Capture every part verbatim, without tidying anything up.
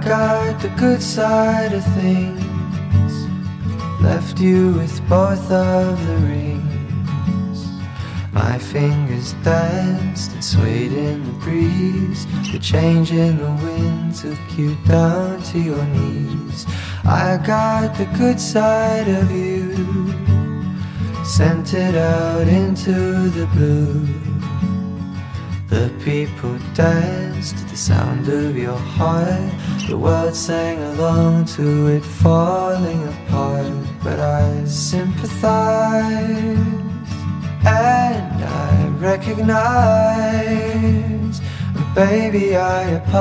got the good side of things, left you with both of the rings. My fingers danced and swayed in the breeze. The change in the wind took you down to your knees. I got the good side of you, sent it out into the blue. The people danced to the sound of your heart. The world sang along to it falling apart. But I sympathize and I recognize, and baby, I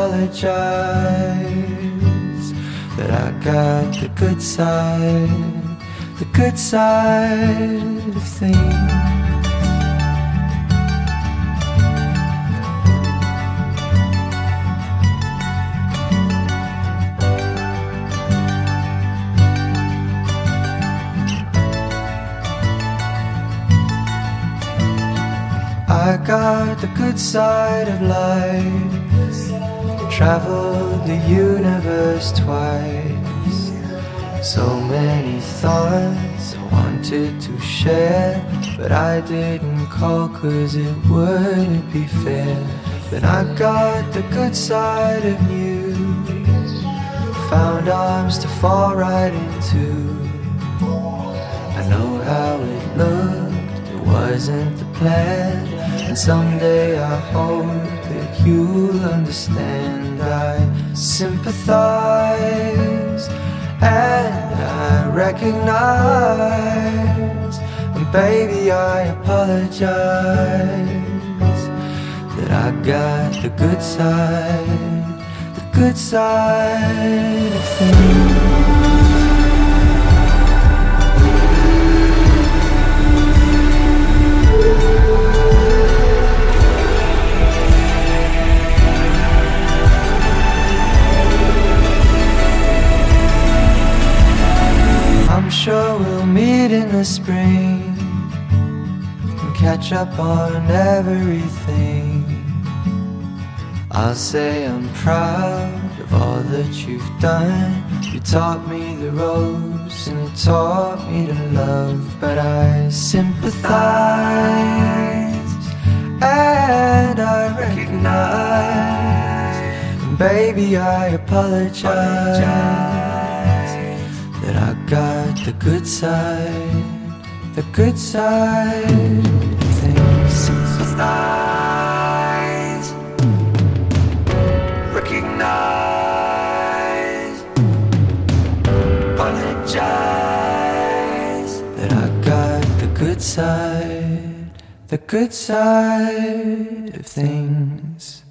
apologize that I got the good side, the good side of things. I got the good side of life, traveled the universe twice. So many thoughts I wanted to share, but I didn't call cause it wouldn't be fair. Then I got the good side of you, found arms to fall right into. I know how it looked, it wasn't the plan, and someday I hope that you'll understand. I sympathize and I recognize, and baby, I apologize that I got the good side, the good side of things. I'm sure we'll meet in the spring and catch up on everything. I'll say I'm proud of all that you've done. You taught me the ropes and it taught me to love. But I sympathize and I recognize, and baby, I apologize that I got the good side, the good side of things. Sympathize, recognize, apologize that I got the good side, the good side of things.